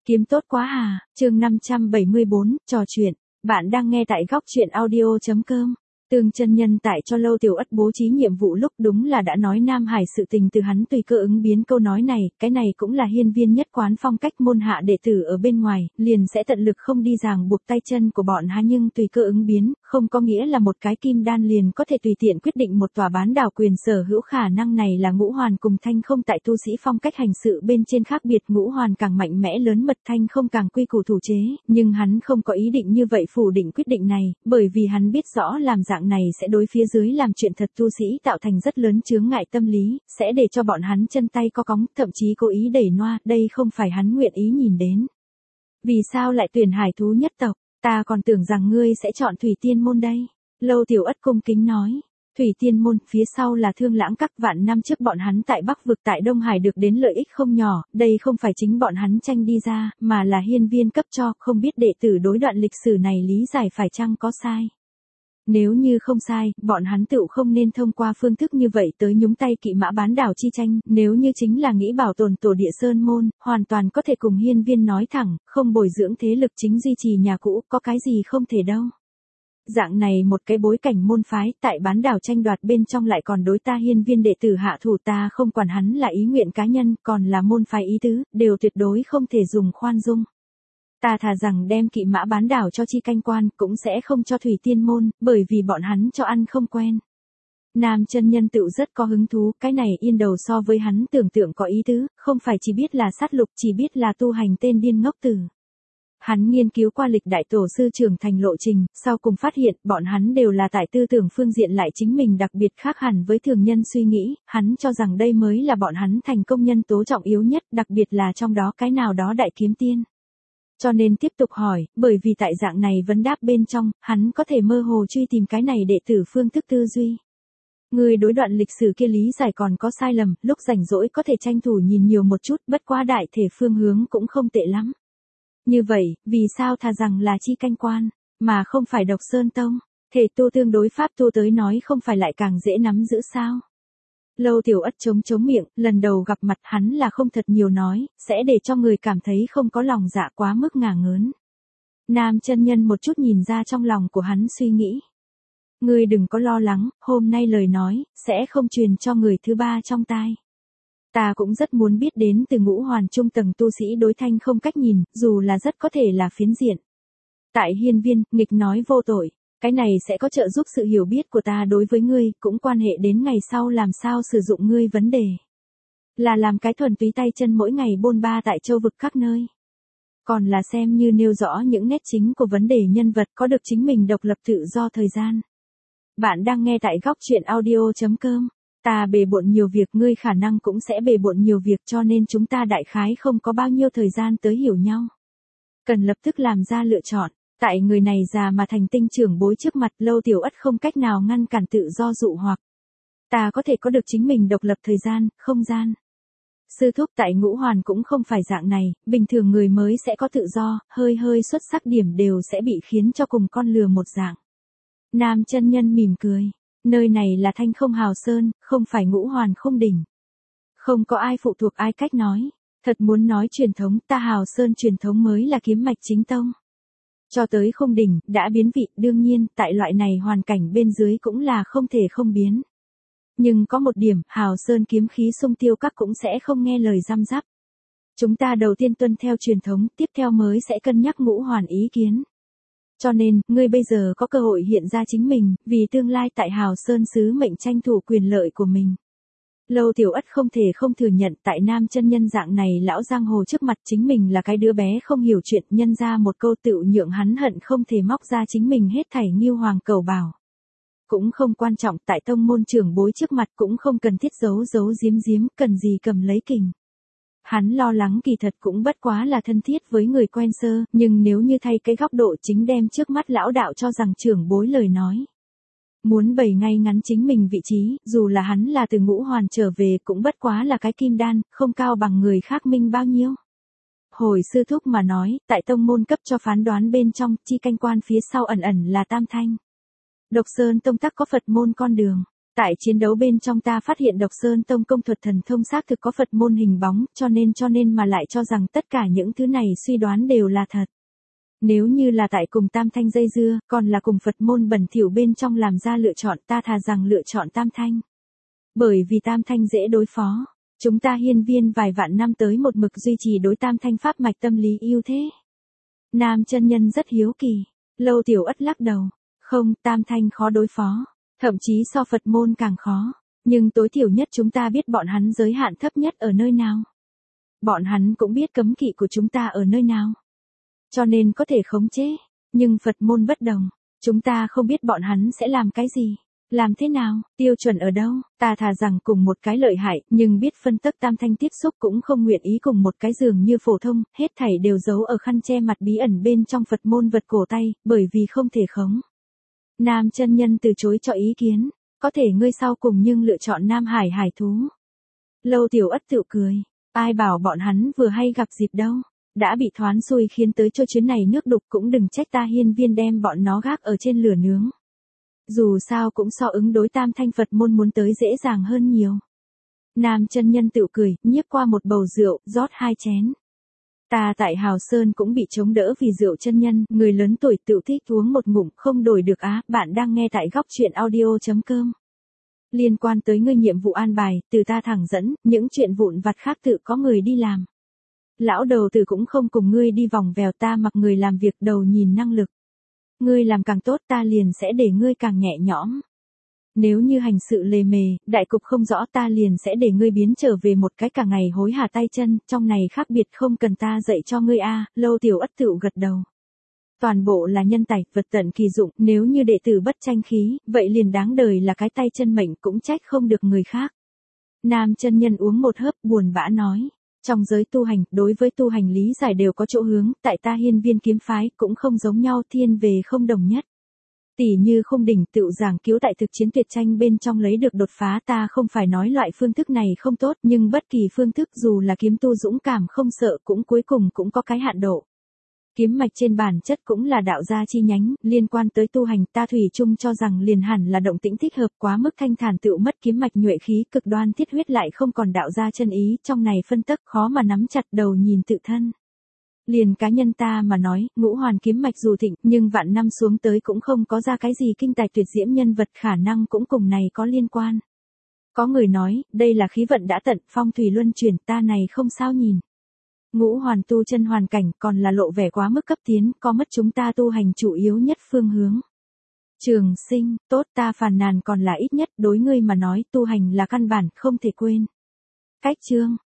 Kiếm tốt quá à, chương 574, trò chuyện. Bạn đang nghe tại góc chuyện audio.com. Tương chân nhân tại cho Lâu Tiểu Ất bố trí nhiệm vụ lúc đúng là đã nói Nam Hải sự tình từ hắn tùy cơ ứng biến câu nói này, cái này cũng là hiên viên nhất quán phong cách môn hạ đệ tử ở bên ngoài, liền sẽ tận lực không đi ràng buộc tay chân của bọn hắn, nhưng tùy cơ ứng biến, không có nghĩa là một cái kim đan liền có thể tùy tiện quyết định một tòa bán đảo quyền sở hữu. Khả năng này là Ngũ Hoàn cùng Thanh Không tại tu sĩ phong cách hành sự bên trên khác biệt. Ngũ Hoàn càng mạnh mẽ lớn mật, Thanh Không càng quy củ thủ chế, nhưng hắn không có ý định như vậy phủ định quyết định này, bởi vì hắn biết rõ làm dạng này sẽ đối phía dưới làm chuyện thật tu sĩ tạo thành rất lớn chướng ngại tâm lý, sẽ để cho bọn hắn chân tay co cóng, thậm chí cố ý đẩy noa, đây không phải hắn nguyện ý nhìn đến. Vì sao lại tuyển Hải thú nhất tộc? Ta còn tưởng rằng ngươi sẽ chọn Thủy Tiên môn đây. Lâu Tiểu Ất cung kính nói. Thủy Tiên môn, phía sau là Thương Lãng Các. Vạn năm trước bọn hắn tại Bắc vực tại Đông Hải được đến lợi ích không nhỏ, đây không phải chính bọn hắn tranh đi ra, mà là hiên viên cấp cho, không biết đệ tử đối đoạn lịch sử này lý giải phải chăng có sai. Nếu như không sai, bọn hắn tựu không nên thông qua phương thức như vậy tới nhúng tay Kỵ Mã bán đảo chi tranh, nếu như chính là nghĩ bảo tồn tổ địa Sơn môn, hoàn toàn có thể cùng hiên viên nói thẳng, không bồi dưỡng thế lực chính duy trì nhà cũ, có cái gì không thể đâu. Dạng này một cái bối cảnh môn phái tại bán đảo tranh đoạt bên trong lại còn đối ta hiên viên đệ tử hạ thủ, ta không quản hắn là ý nguyện cá nhân, còn là môn phái ý tứ, đều tuyệt đối không thể dùng khoan dung. Ta thà rằng đem Kỵ Mã bán đảo cho Chi Canh Quan, cũng sẽ không cho Thủy Tiên môn, bởi vì bọn hắn cho ăn không quen. Nam chân nhân tựu rất có hứng thú, cái này yên đầu so với hắn tưởng tượng có ý tứ, không phải chỉ biết là sát lục, chỉ biết là tu hành tên điên ngốc tử. Hắn nghiên cứu qua lịch đại tổ sư trưởng thành lộ trình, sau cùng phát hiện bọn hắn đều là tại tư tưởng phương diện lại chính mình đặc biệt khác hẳn với thường nhân suy nghĩ, hắn cho rằng đây mới là bọn hắn thành công nhân tố trọng yếu nhất, đặc biệt là trong đó cái nào đó đại kiếm tiên. Cho nên tiếp tục hỏi, bởi vì tại dạng này vấn đáp bên trong, hắn có thể mơ hồ truy tìm cái này đệ tử phương thức tư duy. Người đối đoạn lịch sử kia lý giải còn có sai lầm, lúc rảnh rỗi có thể tranh thủ nhìn nhiều một chút, bất quá đại thể phương hướng cũng không tệ lắm. Như vậy, vì sao thà rằng là Chi Canh Quan, mà không phải Độc Sơn Tông? Thể tu tương đối pháp tu tới nói không phải lại càng dễ nắm giữ sao? Lâu Tiểu Ất chống miệng, lần đầu gặp mặt hắn là không thật nhiều nói, sẽ để cho người cảm thấy không có lòng dạ quá mức ngả ngớn. Nam chân nhân một chút nhìn ra trong lòng của hắn suy nghĩ. Ngươi đừng có lo lắng, hôm nay lời nói, sẽ không truyền cho người thứ ba trong tai. Ta cũng rất muốn biết đến từ Ngũ Hoàn trung tầng tu sĩ đối Thanh Không cách nhìn, dù là rất có thể là phiến diện. Tại hiên viên, nghịch nói vô tội. Cái này sẽ có trợ giúp sự hiểu biết của ta đối với ngươi, cũng quan hệ đến ngày sau làm sao sử dụng ngươi vấn đề. Là làm cái thuần túy tay chân mỗi ngày bôn ba tại châu vực các nơi. Còn là xem như nêu rõ những nét chính của vấn đề nhân vật có được chính mình độc lập tự do thời gian. Bạn đang nghe tại góc chuyện audio.com. Ta bề bộn nhiều việc, ngươi khả năng cũng sẽ bề bộn nhiều việc, cho nên chúng ta đại khái không có bao nhiêu thời gian tới hiểu nhau. Cần lập tức làm ra lựa chọn. Tại người này già mà thành tinh trưởng bối trước mặt, Lâu Tiểu Ất không cách nào ngăn cản tự do dụ hoặc. Ta có thể có được chính mình độc lập thời gian, không gian. Sư thúc, tại Ngũ Hoàn cũng không phải dạng này, bình thường người mới sẽ có tự do, hơi xuất sắc điểm đều sẽ bị khiến cho cùng con lừa một dạng. Nam chân nhân mỉm cười, nơi này là Thanh Không Hào Sơn, không phải Ngũ Hoàn không đỉnh. Không có ai phụ thuộc ai cách nói, thật muốn nói truyền thống, ta Hào Sơn truyền thống mới là kiếm mạch chính tông. Cho tới không đỉnh, đã biến vị, đương nhiên, tại loại này hoàn cảnh bên dưới cũng là không thể không biến. Nhưng có một điểm, Hào Sơn kiếm khí sung tiêu các cũng sẽ không nghe lời răm rắp. Chúng ta đầu tiên tuân theo truyền thống, tiếp theo mới sẽ cân nhắc Ngũ Hoàn ý kiến. Cho nên, ngươi bây giờ có cơ hội hiện ra chính mình, vì tương lai tại Hào Sơn sứ mệnh tranh thủ quyền lợi của mình. Lâu Tiểu Ất không thể không thừa nhận tại nam chân nhân dạng này lão giang hồ trước mặt chính mình là cái đứa bé không hiểu chuyện, nhân ra một câu tựu nhượng hắn hận không thể móc ra chính mình hết thảy Ngưu Hoàng cầu bảo. Cũng không quan trọng, tại tông môn trưởng bối trước mặt cũng không cần thiết giấu giếm, cần gì cầm lấy kình. Hắn lo lắng kỳ thật cũng bất quá là thân thiết với người quen sơ, nhưng nếu như thay cái góc độ chính đem trước mắt lão đạo cho rằng trưởng bối lời nói. Muốn bày ngay ngắn chính mình vị trí, dù là hắn là từ Ngũ Hoàn trở về cũng bất quá là cái kim đan, không cao bằng người khác minh bao nhiêu. Hồi sư thúc mà nói, tại tông môn cấp cho phán đoán bên trong, Chi Canh Quan phía sau ẩn là Tam Thanh. Độc Sơn tông tắc có Phật môn con đường. Tại chiến đấu bên trong ta phát hiện Độc Sơn Tông công thuật thần thông xác thực có Phật môn hình bóng, cho nên mà lại cho rằng tất cả những thứ này suy đoán đều là thật. Nếu như là tại cùng Tam Thanh dây dưa, còn là cùng Phật môn bẩn thỉu bên trong làm ra lựa chọn, ta thà rằng lựa chọn Tam Thanh. Bởi vì Tam Thanh dễ đối phó. Chúng ta hiên viên vài vạn năm tới một mực duy trì đối Tam Thanh pháp mạch tâm lý yêu thế. Nam chân nhân rất hiếu kỳ. Lâu Tiểu Ất lắc đầu. Không, Tam Thanh khó đối phó. Thậm chí so Phật môn càng khó. Nhưng tối thiểu nhất chúng ta biết bọn hắn giới hạn thấp nhất ở nơi nào. Bọn hắn cũng biết cấm kỵ của chúng ta ở nơi nào. Cho nên có thể khống chế. Nhưng Phật môn bất đồng. Chúng ta không biết bọn hắn sẽ làm cái gì. Làm thế nào, tiêu chuẩn ở đâu, ta thà rằng cùng một cái lợi hại, nhưng biết phân tắc Tam Thanh tiếp xúc cũng không nguyện ý cùng một cái giường như phổ thông, hết thảy đều giấu ở khăn che mặt bí ẩn bên trong Phật môn vật cổ tay, bởi vì không thể khống. Nam chân nhân từ chối cho ý kiến, có thể ngươi sau cùng nhưng lựa chọn Nam Hải hải thú. Lâu Tiểu Ất tự cười, ai bảo bọn hắn vừa hay gặp dịp đâu, đã bị thoán xui khiến tới cho chuyến này nước đục cũng đừng trách ta hiên viên đem bọn nó gác ở trên lửa nướng. Dù sao cũng so ứng đối Tam Thanh Phật môn muốn tới dễ dàng hơn nhiều. Nam chân nhân tự cười, nhiếp qua một bầu rượu, rót 2 chén. Ta tại Hào Sơn cũng bị chống đỡ vì rượu chân nhân, người lớn tuổi tự thích uống một ngụm không đổi được á, bạn đang nghe tại góc truyện audio.com. Liên quan tới ngươi nhiệm vụ an bài, từ ta thẳng dẫn, những chuyện vụn vặt khác tự có người đi làm. Lão đầu tử cũng không cùng ngươi đi vòng vèo, ta mặc người làm việc đầu nhìn năng lực. Ngươi làm càng tốt ta liền sẽ để ngươi càng nhẹ nhõm. Nếu như hành sự lề mề, đại cục không rõ ta liền sẽ để ngươi biến trở về một cái cả ngày hối hả tay chân, trong này khác biệt không cần ta dạy cho ngươi a. Lâu Tiểu Ất tựu gật đầu. Toàn bộ là nhân tài, vật tận kỳ dụng, nếu như đệ tử bất tranh khí, vậy liền đáng đời là cái tay chân mệnh cũng trách không được người khác. Nam chân nhân uống một hớp buồn bã nói. Trong giới tu hành, đối với tu hành lý giải đều có chỗ hướng, tại ta hiên viên kiếm phái cũng không giống nhau, thiên về không đồng nhất. Tỷ như không đỉnh tự giảng cứu tại thực chiến tuyệt tranh bên trong lấy được đột phá, ta không phải nói loại phương thức này không tốt, nhưng bất kỳ phương thức dù là kiếm tu dũng cảm không sợ cũng cuối cùng cũng có cái hạn độ. Kiếm mạch trên bản chất cũng là đạo gia chi nhánh, liên quan tới tu hành ta thủy chung cho rằng liền hẳn là động tĩnh thích hợp, quá mức thanh thản tựu mất kiếm mạch nhuệ khí, cực đoan thiết huyết lại không còn đạo gia chân ý, trong này phân tắc khó mà nắm chặt, đầu nhìn tự thân. Liền cá nhân ta mà nói, ngũ hoàn kiếm mạch dù thịnh, nhưng vạn năm xuống tới cũng không có ra cái gì kinh tài tuyệt diễm nhân vật, khả năng cũng cùng này có liên quan. Có người nói, đây là khí vận đã tận, phong thủy luân chuyển, ta này không sao nhìn. Ngũ hoàn tu chân hoàn cảnh còn là lộ vẻ quá mức cấp tiến, có mất chúng ta tu hành chủ yếu nhất phương hướng. Trường Sinh, tốt, ta phàn nàn còn là ít nhất, đối ngươi mà nói tu hành là căn bản, không thể quên. Cách chương,